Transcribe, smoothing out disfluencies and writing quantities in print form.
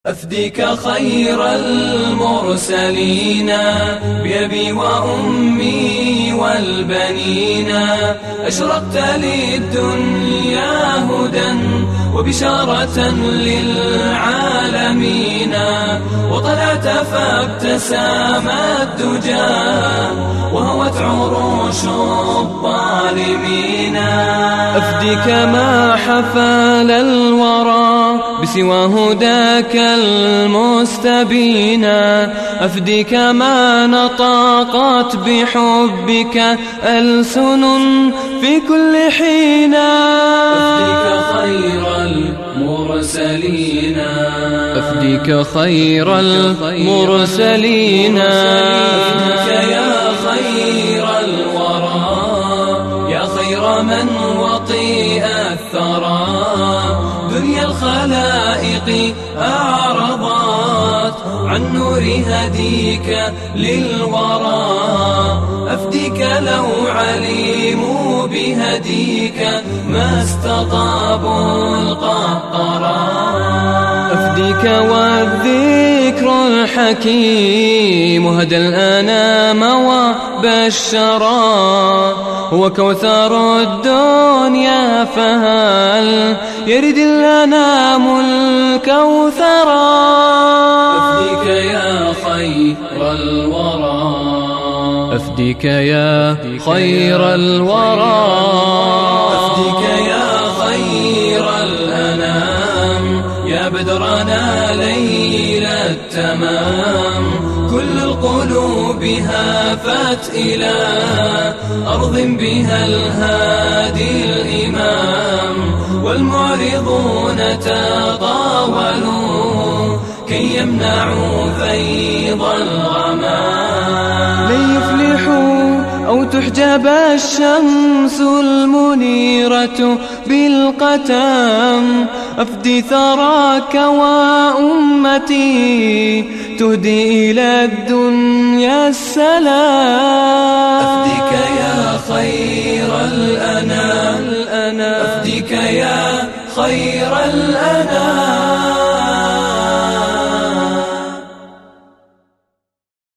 أفديك خير المرسلين بأبي وأمي والبنين، أشرقت للدنيا هدى وبشارة للعالمين، وطلعت فابتسام الدجى وهوت عروش الظالمين. أفديك ما حفل الورى بسوى هداك المستبين، أفديك ما نطقت بحبك ألسن في كل حين. أفديك خير المرسلين، أفديك خير المرسلين، أفديك يا خير الورى، يا خير من وطئ الثرى، دنيا الخلائق أعرضت عن نور هديك للورى. أفديك لو علموا بهديك ما استطابوا القهقرى. أفديك والذكر الحكيم هدى الأنام وبشرا، هو كوثر الدنيا فهل يرد الأنام الكوثرا. أفديك يا خير الورى، أفديك يا خير الورى، أفديك يا خير الأنام، يا بدرنا ليل التمام. كل القلوب هافت إلى أرض بها الهادي الإمام، والمعرضون تطاولوا كي يمنعوا فيض الغمام. لن يفلحوا أو تحجب الشمس المنيرة بالقتام. أفدي ثراك وأمتي تهدي إلى الدنيا السلام. أفديك يا خير الأنام، أفديك يا خير الأنام.